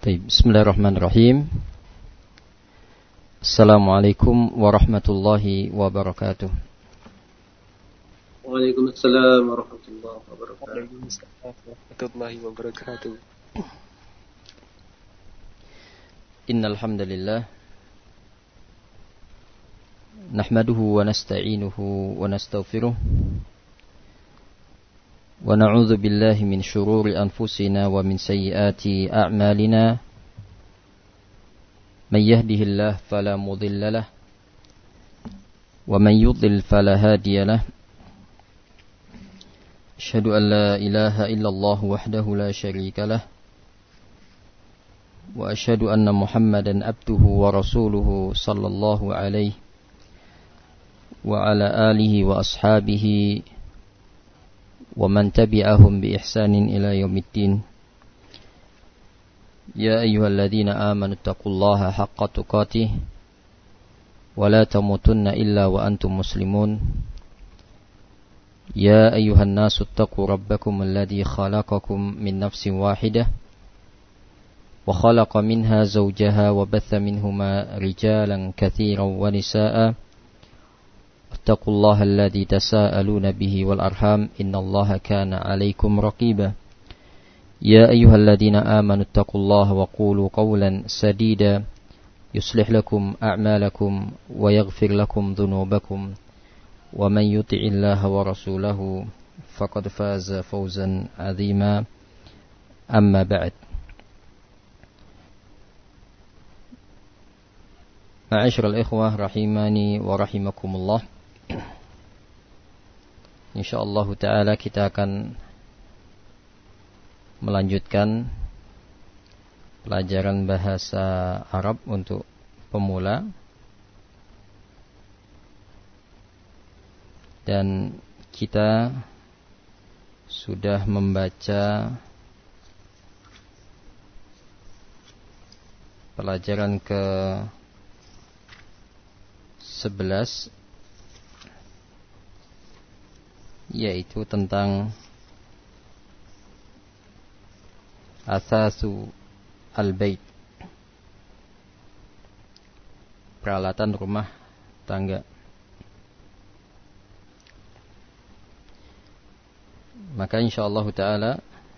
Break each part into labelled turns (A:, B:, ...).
A: Bismillahirrahmanirrahim. Assalamualaikum warahmatullahi wabarakatuh.
B: Waalaikumsalam warahmatullahi wabarakatuh.
C: Waalaikumsalam warahmatullahi wabarakatuh.
A: Innal hamdalillah nahmaduhu wa nasta'inuhu wa nastaghfiruh wa na'udzu billahi min shururi anfusina wa min sayyiati a'malina. Man yahdihillahu fala mudilla lahu wa man yudlil fala hadiya lahu. Asyhadu an la ilaha illallah wahdahu la syarika lah wa asyhadu anna Muhammadan abduhu wa rasuluhu sallallahu alaihi wa ala alihi wa ashabihi wa man tabi'ahum bi ihsanin ila yaumiddin. Ya ayyuhalladzina amanu taqullaha haqqa tuqatih wa la tamutunna illa wa antum muslimun. Ya ayyuhan nasu taqu rabbakum alladzi khalaqakum min nafsin wahidah wa khalaqa minha zawjaha wa batha minhuma rijalan katsiran wa nisaa'a. اتقوا الله الذي تساءلون به والأرحام إن الله كان عليكم رقيبا. يا أيها الذين آمنوا اتقوا الله وقولوا قولا سديدا يصلح لكم أعمالكم ويغفر لكم ذنوبكم ومن يطع الله ورسوله فقد فاز فوزا عظيما. أما بعد. معاشر الإخوة رحماني ورحمكم الله. InsyaAllah ta'ala kita akan melanjutkan pelajaran bahasa Arab untuk pemula. Dan kita sudah membaca pelajaran ke 11, yaitu tentang asasu al-bait, peralatan rumah tangga. Maka insyaallah ta'ala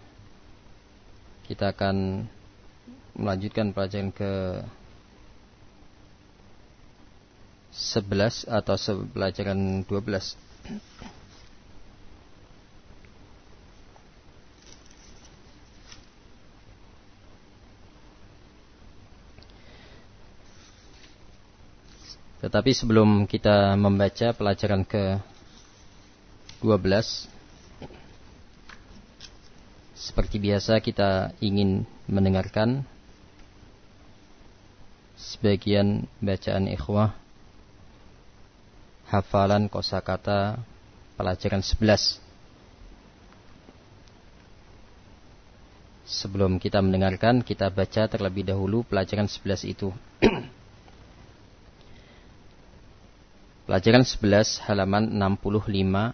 A: kita akan melanjutkan pelajaran ke 11 atau pelajaran 12. Tetapi sebelum kita membaca pelajaran ke-12, seperti biasa kita ingin mendengarkan sebagian bacaan ikhwah hafalan kosakata pelajaran 11. Sebelum kita mendengarkan, kita baca terlebih dahulu pelajaran 11 itu. Pelajaran 11 halaman 65.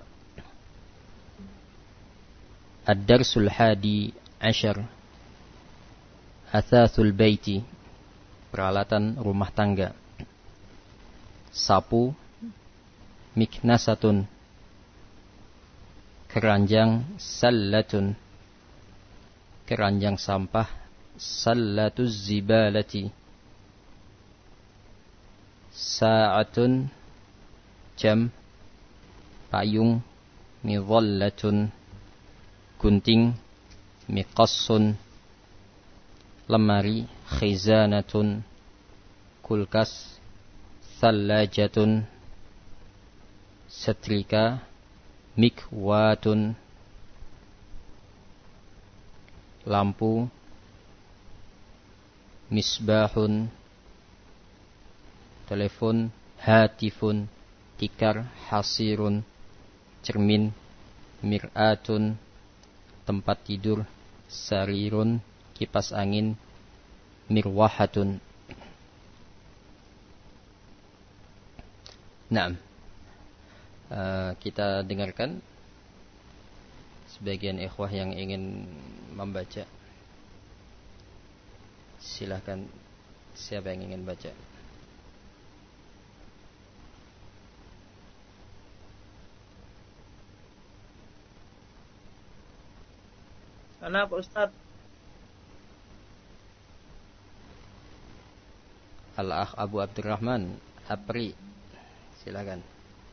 A: Ad-darsul hadi asyar, athathul baiti, peralatan rumah tangga. Sapu, miknasatun, keranjang, sallatun, keranjang sampah, sallatuz zibalati, sa'atun, jam, payung, midhallatun, gunting, miqassun, lemari, khizanatun, kulkas, thallajatun, setrika, mikwatun, lampu, misbahun, telepon, hatifun, tikar, hasirun, cermin, mir'atun, tempat tidur, sarirun, kipas angin, mirwahatun. Naam. Kita dengarkan sebagian ikhwah yang ingin membaca. Silahkan, siapa yang ingin baca?
D: Mana Pak Ustaz?
A: Al-Akh Abu Abdurrahman Apri, silakan.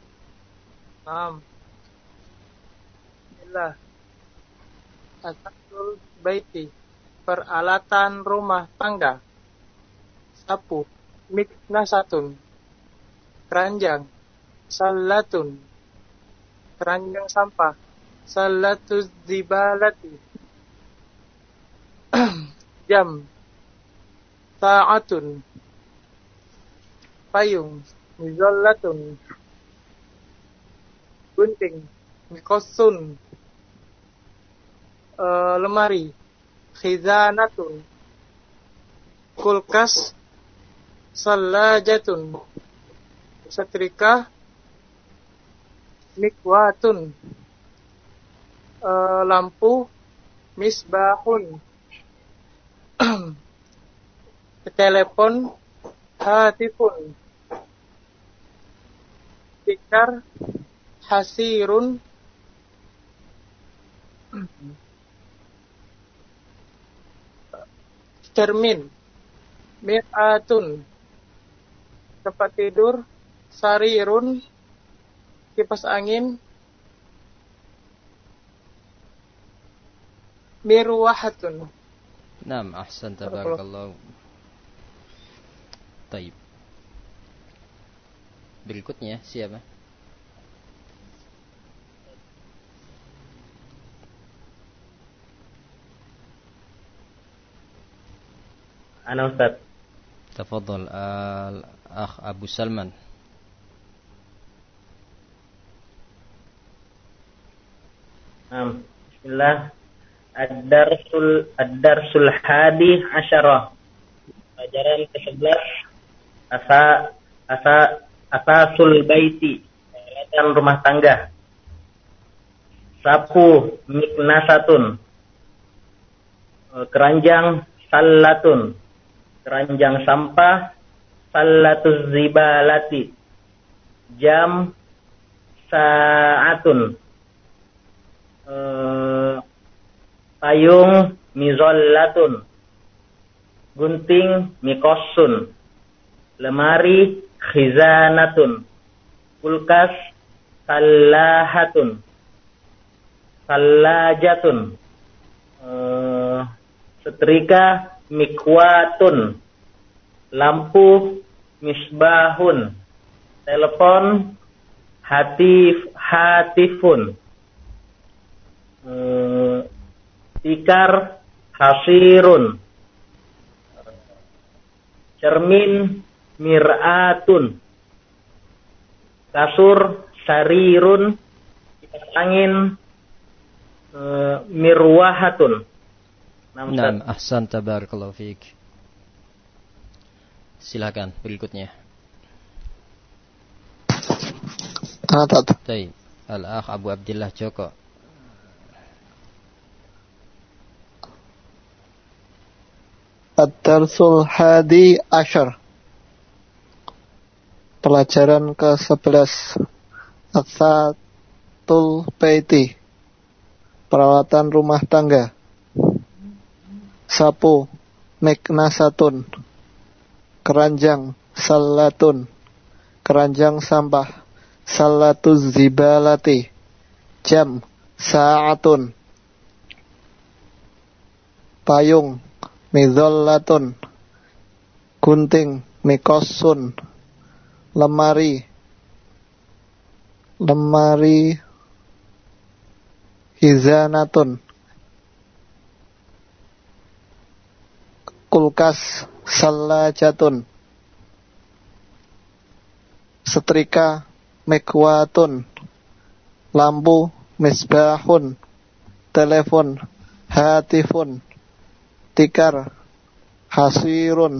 D: Bismillah. Asatul baiti, peralatan rumah tangga. Sapu, miknasatun, keranjang. Salatun, keranjang sampah. Salatuz zibalati, jam. Sa'atun, payung. Mizallatun, gunting. Mikosun, lemari. Khizanatun, kulkas. Salajatun, setrika. Mikwatun, lampu. Misbahun, telepon. Hatifun, tikar. Hasirun, cermin. Mir'atun, tempat tidur. Sarirun, kipas angin. Mirwahatun.
A: Naam, ahsan, tabarakallah. Taib. Berikutnya siapa?
E: Ana Ustaz.
A: Tafadhal Al-Akh Abu Salman.
E: Bismillah. Ad-darsul hadi asyarah. Pelajaran ke-11. Asasul baiti, peralatan rumah tangga. Sapu, miknasatun, keranjang. Salatun, keranjang sampah. Salatuz zibalati, jam. Sa'atun, payung. Mizallatun, gunting. Mikosun, lemari. Khizanatun, kulkas. Salahatun, salajatun, setrika. Mikwatun, lampu. Misbahun, telepon. Hatifun, tikar. Hasirun, cermin. Mir'atun, kasur. Sarirun, kipas angin. Mirwahatun.
A: Naam, ahsan, tabarakallahu fiik. Silakan berikutnya. Taib. Al-Akh Abu Abdillah Joko.
F: Ad-darsul hadi asyar, pelajaran ke-11. Asatul baiti, peralatan rumah tangga. Sapu, miknasatun, keranjang. Salatun, keranjang sampah. Salatuz zibalati, jam. Sa'atun, payung. Mizallatun, gunting. Mikosun, lemari. Hizanatun, kulkas. Salajatun, setrika. Mikwatun, lampu. Misbahun, telepon. Hatifun, tikar. Hasirun,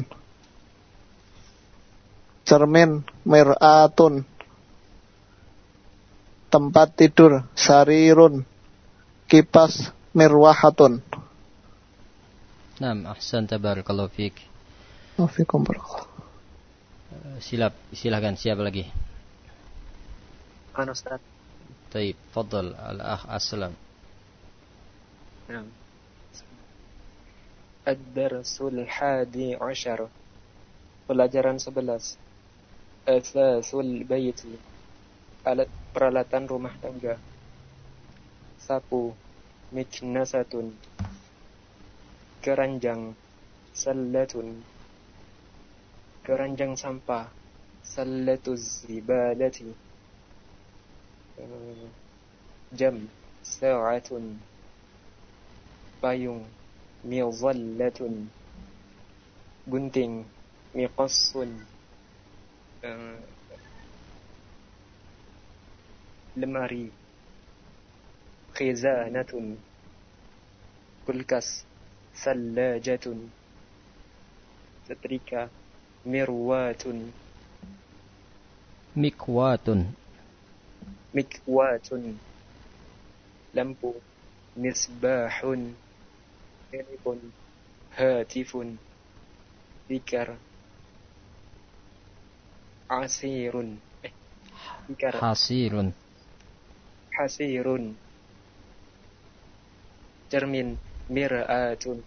F: cermin. Mir'atun, tempat tidur. Sarirun, kipas. Mirwahatun.
A: Naam, ahsan, tabarakallahu fiik.
F: Wafikum barakallah.
A: Silakan siapa lagi?
C: Ana Ustaz.
A: Taib, fadal al-akh Aslam.
C: Naam. Ad-darsul hadi 'ashar. Pelajaran 11. Asasul baiti. Alat peralatan rumah tangga. Sapu, miknasatun. Keranjang, sallatun. Keranjang sampah, sallatuz zibalati. Jam, sa'atun. Payung, mizallatun. Gunting, miqassun. Lemari, khizanatun. Kulkas, thallajatun. Setrika, mirwatun. Mikwatun. Lampu, misbahun. Telepon, hatifun. Tikar, asirun. Tikar, hasirun. Cermin, mir'atun.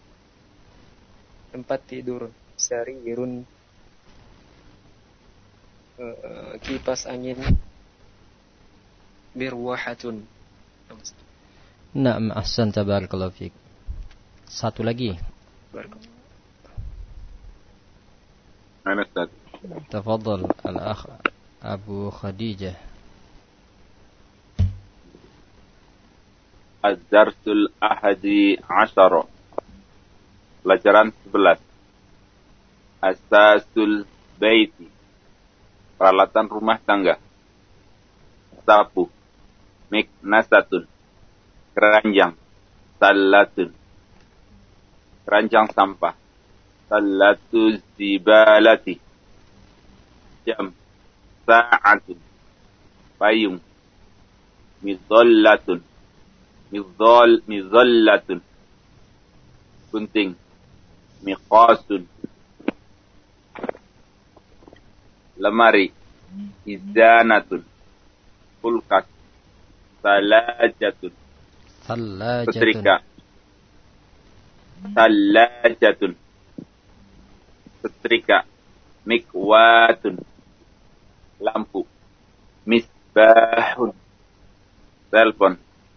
C: Tempat tidur, sarirun. Kipas angin, mirwahatun.
A: Naam, ahsanta barakallahu fiik. Satu lagi.
G: Ana Ustaz.
A: Tafadhal al-akh Abu Khadijah.
G: Az-darsul ahadi 'ashara. Pelajaran 11. Asasul baiti. Peralatan rumah tangga. Sapu, miknasatun. Keranjang, sallatun. Keranjang sampah, sallatuz zibalati. Jam, sa'atun. Payung, mizallatun. Mizallatun. Gunting, miqasun. Lemari, izanatun. Kulkas, salajatun. Setrika, salajatun. Setrika, mikwatun. Lampu, misbahun. Telepon,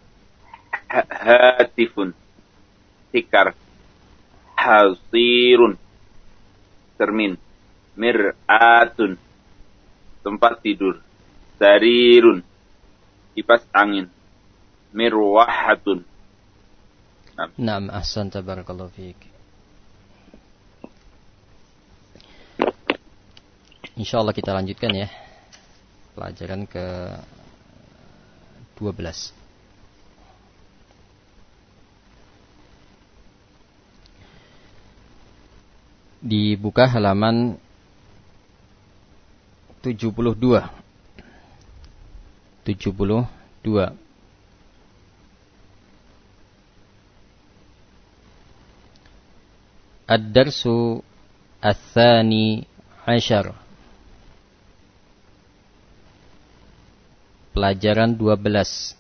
G: hatifun. Tikar, hasirun. Cermin, mir'atun. Tempat tidur, sarirun. Kipas angin, mirwahatun.
A: Naam, ahsanta barakallahu fiik. Insyaallah kita lanjutkan ya. Pelajaran ke 12. Dibuka halaman 72. Ad-darsu ats-tsani 'ashar. Pelajaran 12.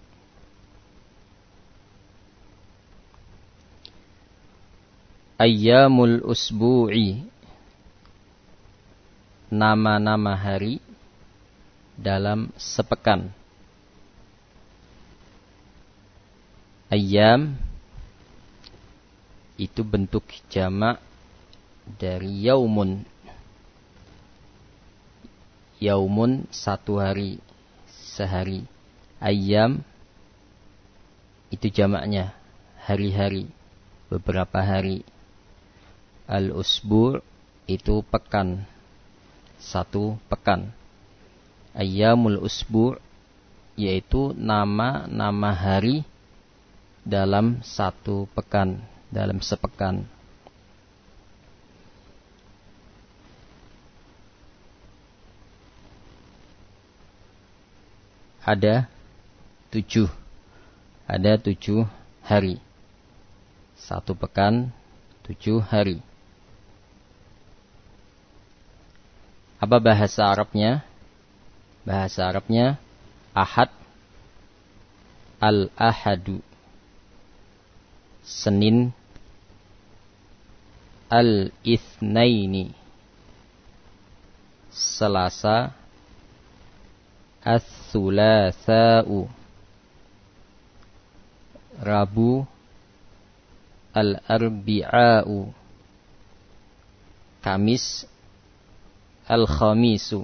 A: Ayyamul usbu'i. Nama-nama hari dalam sepekan. Ayyam itu bentuk jamak dari yaumun. Yaumun satu hari, sehari. Ayyam itu jamaknya hari-hari, beberapa hari. Al-usbu' itu pekan, satu pekan. Ayyamul usbu' yaitu nama-nama hari dalam satu pekan, dalam sepekan. Ada 7 hari. Satu pekan 7 hari. Apa bahasa Arabnya? Bahasa Arabnya Ahad, Al-Ahadu, Senin, Al-Ithnaini, Selasa, Ats-Tsulatsa'u, Rabu, Al-Arbi'a'u, Kamis, Al-Khamisu,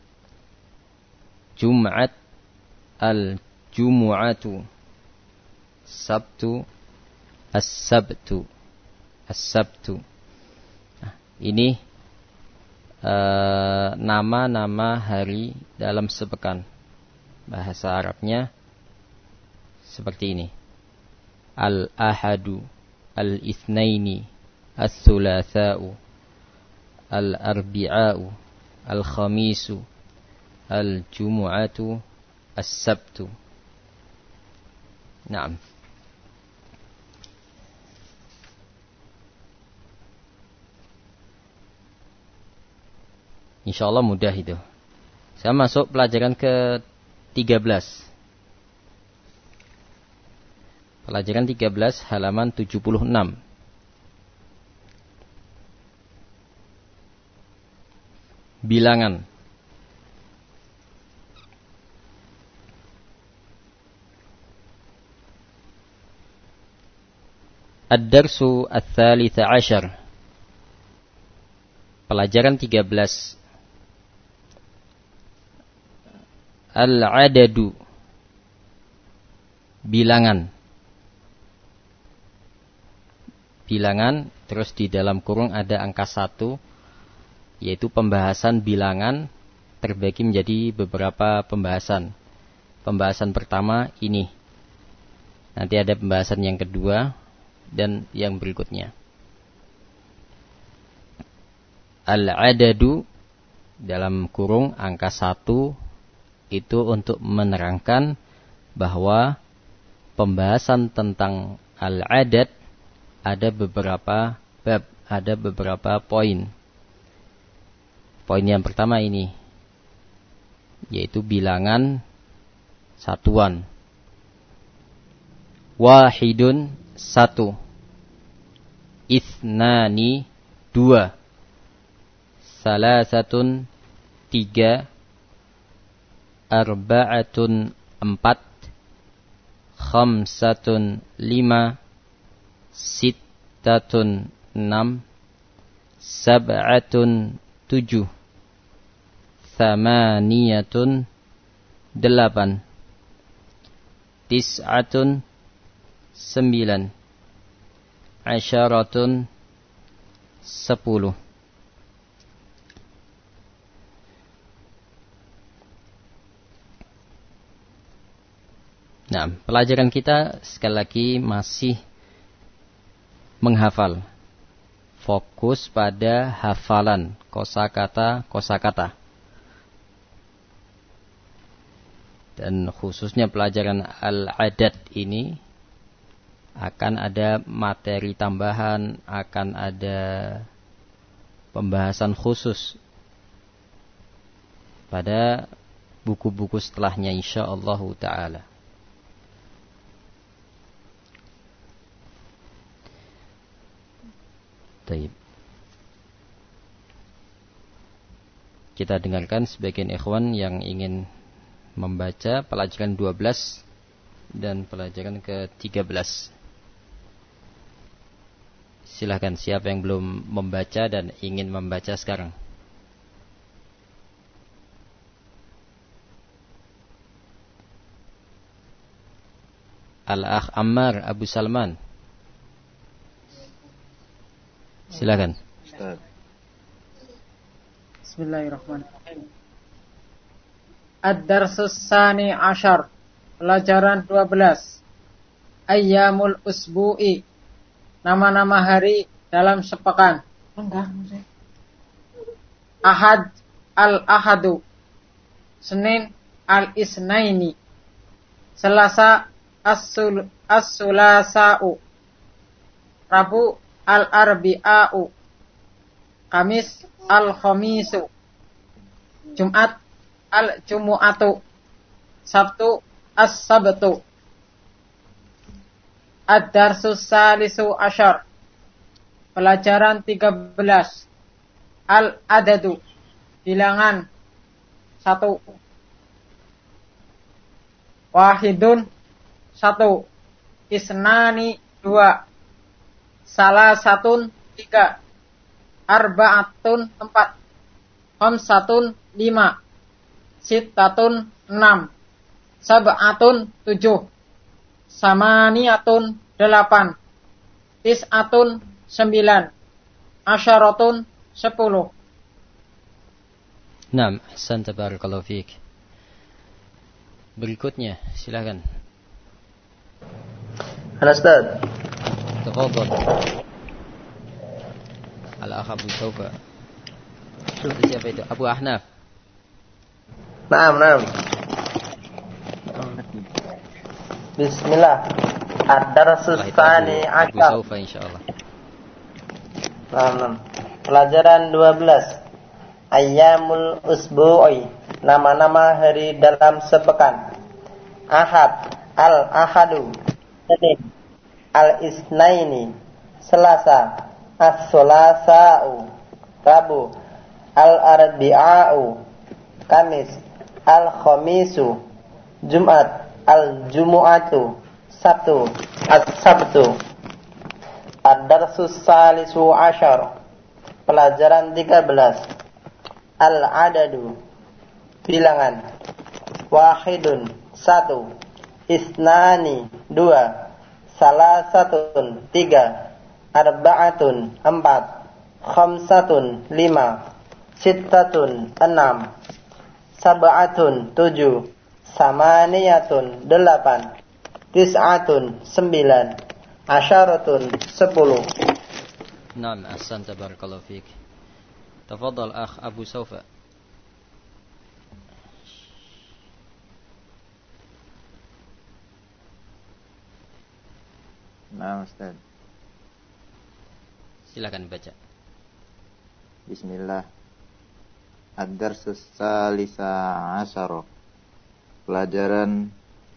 A: Jum'at, Al-Jumu'atu, Sabtu, As-Sabtu. As-Sabtu. Nah, ini nama-nama hari dalam sepekan. Bahasa Arabnya seperti ini. Al-Ahadu, Al-Itsnaini, Ats-Tsulatsa'u, Al-Arbi'a'u, Al-Khamisu, Al-Jumu'atu, As-Sabtu. Naam. Insyaallah mudah itu. Saya masuk pelajaran ke-13. Pelajaran 13 halaman 76. Bilangan. Ad-Darsu Ats-Tsalits 'Ashar. Pelajaran 13. Al-adadu, bilangan. Bilangan, terus di dalam kurung ada angka 1, yaitu pembahasan bilangan terbagi menjadi beberapa pembahasan. Pembahasan pertama ini. Nanti ada pembahasan yang kedua dan yang berikutnya. Al-adadu, dalam kurung angka 1, itu untuk menerangkan bahwa pembahasan tentang al-adad ada beberapa bab, ada beberapa poin. Poin yang pertama ini, yaitu bilangan satuan. Wahidun, 1. Ithnani, 2. Salasatun, 3. Arba'atun, 4. Khamsatun, 5. Sittatun, 6. Sab'atun, 7. Thamaniyatun, 8. Tis'atun, 9. Asyaratun, 10. Nah, pelajaran kita sekali lagi masih menghafal. Fokus pada hafalan kosakata. Dan khususnya pelajaran al-adad ini akan ada materi tambahan, akan ada pembahasan khusus pada buku-buku setelahnya insyaallah ta'ala. Baik. Kita dengarkan sebagian ikhwan yang ingin membaca pelajaran 12 dan pelajaran ke-13. Silahkan, siapa yang belum membaca dan ingin membaca sekarang. Al-Akh Ammar Abu Salman. Silakan.
D: Bismillahirrahmanirrahim. Ad-Darsus Tsani 'Ashar. Pelajaran 12. Ayyamul Usbu'i. Nama-nama hari dalam sepekan. Ahad, Al-Ahadu. Senin, Al-Itsnaini. Selasa, As-Sulasa'u. Rabu, Al-Arbi'a'u. Kamis, Al-Khamisu. Jumat al-jumu'atu. Sabtu as-sabtu. Ad-darsus salisu asyar. Pelajaran 13. Al-adadu. Bilangan 1. Wahidun 1. Isnani 2. Salasatun 3. Arba'atun 4. Khamsatun 5. Sittatun 6. Sab'atun 7. Samaniyatun 8. Tis'atun 9. Asyaratun 10.
A: Naam, ahsanta barakallahu fiik. Berikutnya, silakan.
H: Halo Ustaz.
A: Tafadhal. Al-akh Abu Saufa. Siapa itu? Abu Ahnaf.
H: Naam. Bismillah. Ad-darsus tsani
A: Abu
H: asyar.
A: Saufa insyaallah.
H: Naam. Pelajaran 12. Ayyamul usbu'i. Nama-nama hari dalam sepekan. Ahad, al-ahadu. Senin, al-isnaini. Selasa, as-sulasa'u. Rabu, al-arbi'a'u. Kamis, al-khamisu. Jumat, al-jumu'atu. Sabtu, as-sabtu. Ad-darsus salisu asyar. Pelajaran 13. Al-adadu. Bilangan. Wahidun 1. Isnani 2. Salasatun 3. Arba'atun 4. Khamsatun 5. Sittatun 6. Sab'atun 7. Samaniyatun 8. Tis'atun 9. Asyaratun 10.
A: Naam, ahsanta barakallahu fiik. Tafadhal akh Abu Saufa.
I: Nah, Ustaz.
A: Silakan baca.
I: Bismillah. Ad-darsus salisa asyara. Pelajaran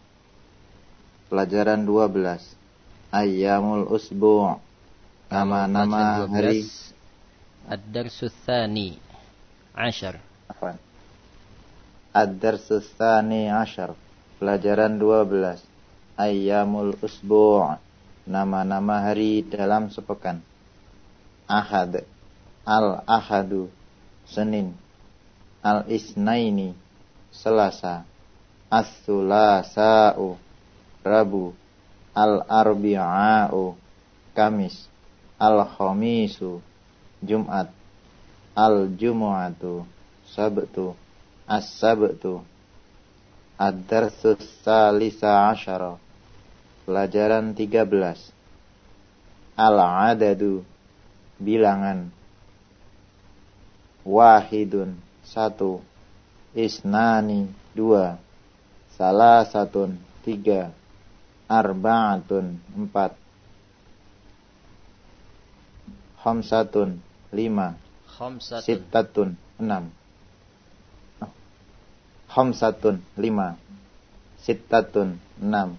I: 12. Ayyamul usbu'. Nama-nama hari.
A: Ad-darsus tsani asyar.
I: Afwan. Ad-darsus tsani asyar. Pelajaran 12. Ayyamul usbu'. Nama-nama hari dalam sepekan. Ahad, al-ahadu. Senin, al-isnaini. Selasa, as-sulasa'u. Rabu, al-arbi'a'u. Kamis, al-khamisu. Jumat, al-jumu'atu. Sabtu, as-sabtu. Ad-darsus salisa asyara. Pelajaran 13. Al-adadu. Bilangan. Wahidun 1. Isnani 2. Salasatun 3. Arba'atun 4. Khamsatun 5. Sittatun 6. Khamsatun 5. Sittatun 6.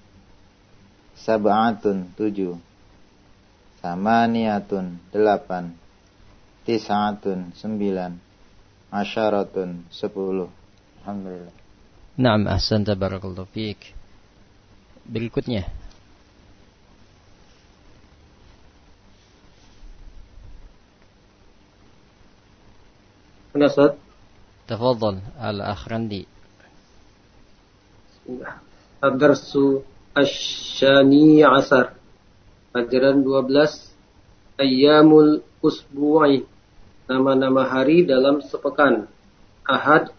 I: Sab'atun 7. Samaniyatun 8. Tis'atun 9. Asyaratun 10. Alhamdulillah.
A: Naam, ahsanta barakallahu fiik. Berikutnya.
B: Ustaz.
A: Tafadhal al-akh Randi.
B: Ad-darsu asyani asar. Pelajaran 12. Ayyamul usbu'i. Nama-nama hari dalam sepekan. Ahad,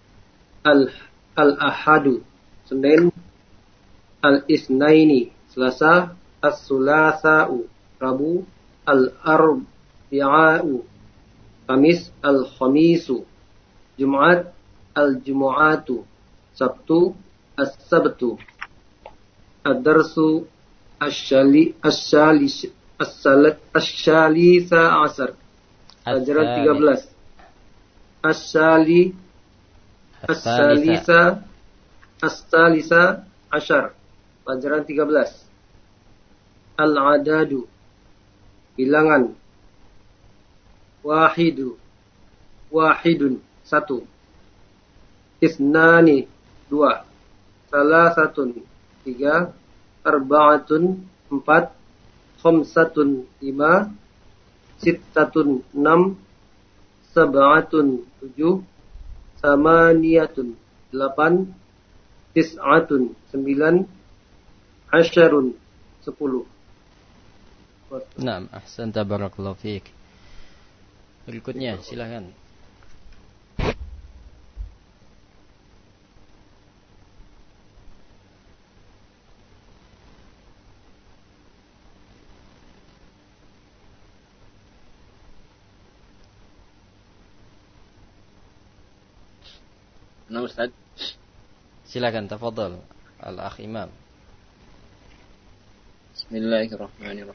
B: al-ahadu. Senin, al-isnaini. Selasa, as-sulasa'u. Rabu, al-arbi'a'u. Kamis, al-khamisu. Jumat, al-jumu'atu. Sabtu, as-sabtu. Ad-darsu asyalisa asar. Pelajaran 13.
A: الثالثة
B: As-salisa asyar. Pelajaran 13. Al-adadu. Bilangan. Wahidun. Satu. Isnani. Dua. Salasatun. Tiga. Arba'atun. Empat. Khamsatun. Lima. Sittatun. Enam. Sab'atun. Tujuh. Samaniyatun. Delapan. Tis'atun 9, Asyarun 10.
A: Naam, ahsanta barakallahu fiik. Berikutnya silakan.
J: Nah, Ustaz.
A: Silakan, tafadhal al-akh Imam.
J: Bismillahirrahmanirrahim.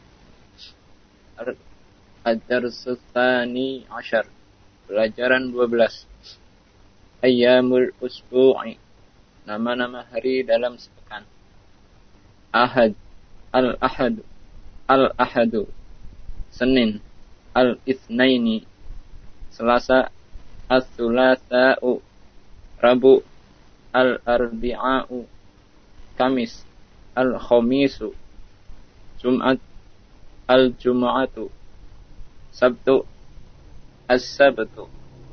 J: Ad-darsus tsani asyar. Pelajaran 12. Ayyamul usbu'i. Nama-nama hari dalam sepekan. Ahad. Al-ahadu. Al-ahadu. Senin. Al-itsnaini. Selasa. As-sulasa'u. Rabu. Al-arbi'a'u. Kamis. Al-khamisu. Jumat. Al-jum'atu. Sabtu. As-sabtu.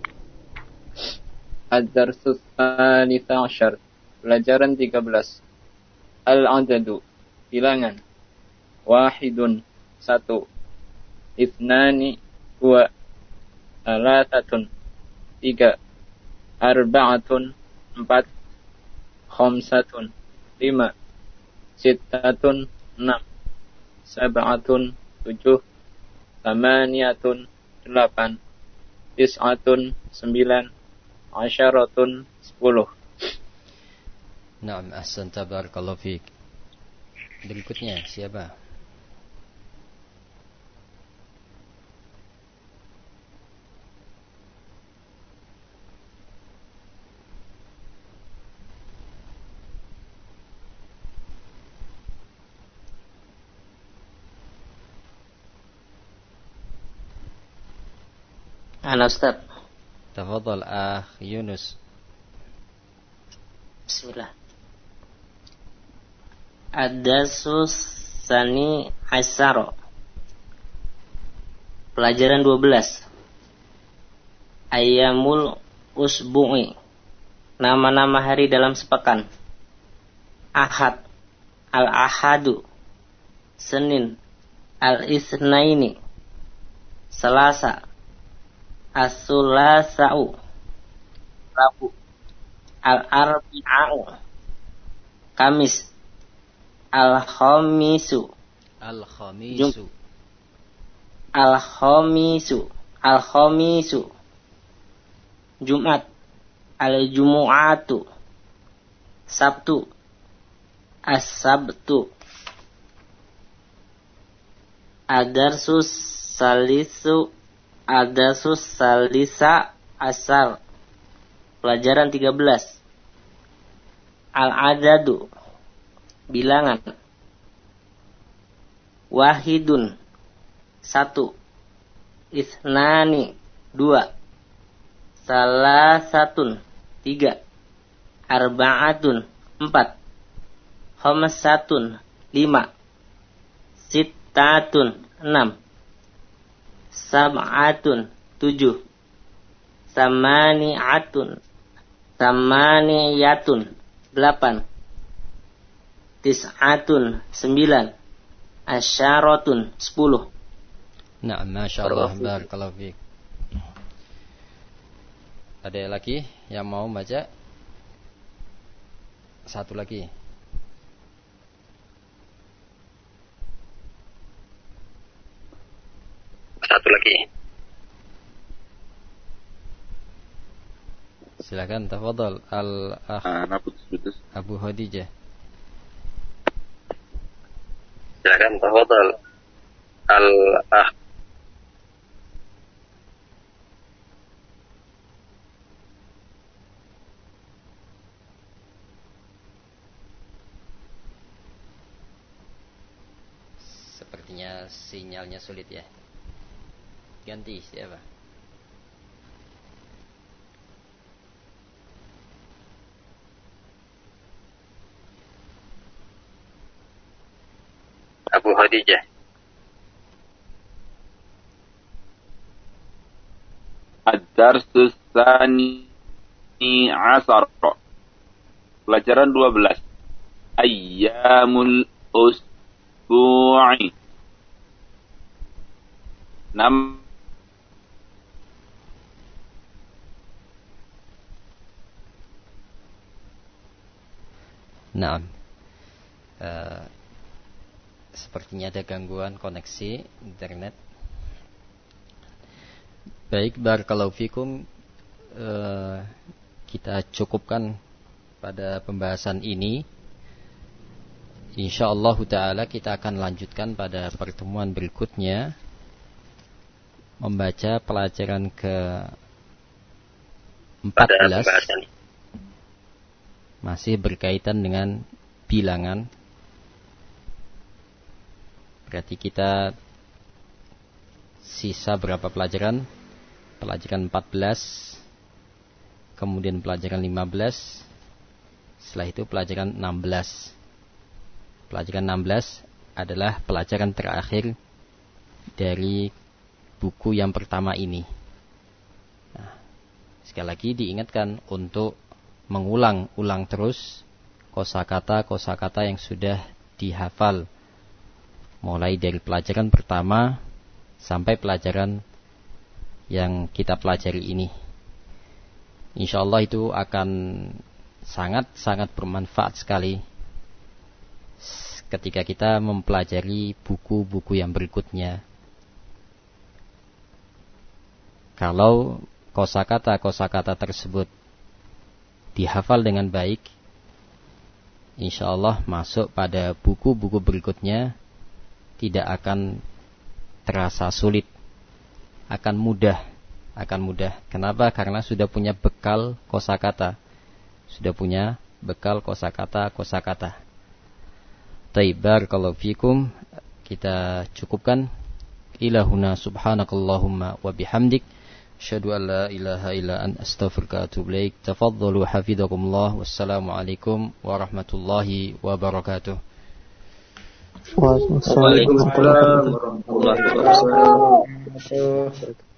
J: Ad-darsus tsalits asyar. Pelajaran 13. Al-adadu. Bilangan. Wahidun. Satu. Ithnani. Dua. Salasatun. Tiga. Arba'atun. Empat. Khamsatun 5, Sittatun 6, Sab'atun 7, Samaniyatun 8, Tis'atun 9, Asyaratun 10.
A: Naam, ahsanta barakallahu fiik. Berikutnya siapa?
H: Ana Ustaz.
A: Tafadhal akh Yunus.
H: Bismillah. Ad-darsus tsani asyar. Pelajaran 12. Ayyamul usbu'i. Nama-nama hari dalam sepekan. Ahad. Al-ahadu. Senin. Al-itsnaini. Selasa. As-sulasa'u. Rabu. Al-arbi'a'u. Kamis. Al-khamisu. Jumat. Al-jumu'atu. Sabtu. As-sabtu. Ad-darsus salisa asar. Pelajaran 13. Al-adadu. Bilangan. Wahidun. 1. Ithnani. 2. Salasatun. 3. Arba'atun. 4. Khamsatun. 5. Sittatun. 6. Sab'atun. 7. Samaniyatun. 8. Tis'atun 9. Asyaratun 10.
A: Na'am, masyaallah, barakallahu fiik. Ada lagi yang mau baca? Satu lagi. Silakan, tafadhal al-akh Abu Khadijah.
K: Silakan, tafadhal al-akh.
A: Sepertinya sinyalnya sulit ya. Ganti siapa?
K: Abu Khadijah.
G: Ad-darsus tsani 'ashar. Pelajaran 12. Ayyamul usbu'i. Nam
A: Naam. Sepertinya ada gangguan koneksi internet. Baik, barakallahu fikum. Kita cukupkan pada pembahasan ini. Insyaallah ta'ala kita akan lanjutkan pada pertemuan berikutnya, membaca pelajaran ke-14, masih berkaitan dengan bilangan. Berarti kita sisa berapa pelajaran? Pelajaran 14, kemudian pelajaran 15, setelah itu pelajaran 16. Pelajaran 16 adalah pelajaran terakhir dari buku yang pertama ini. Nah, sekali lagi diingatkan untuk mengulang-ulang terus kosakata-kosakata yang sudah dihafal, mulai dari pelajaran pertama sampai pelajaran yang kita pelajari ini. Insyaallah itu akan sangat-sangat bermanfaat sekali ketika kita mempelajari buku-buku yang berikutnya. Kalau kosakata-kosakata tersebut dihafal dengan baik, insyaallah masuk pada buku-buku berikutnya tidak akan terasa sulit, akan mudah. Kenapa? Karena sudah punya bekal kosakata, kosakata. Taib, barakallahu fikum. Kita cukupkan. Ilahuna subhanakallahumma wa bihamdik, asyhadu an la ilaha illa anta astaghfiruka wa atubu ilaik. Tafadhalu hafizakumullah. Wassalamualaikum warahmatullahi wabarakatuh.
B: Waalaikumsalam warahmatullahi wabarakatuh.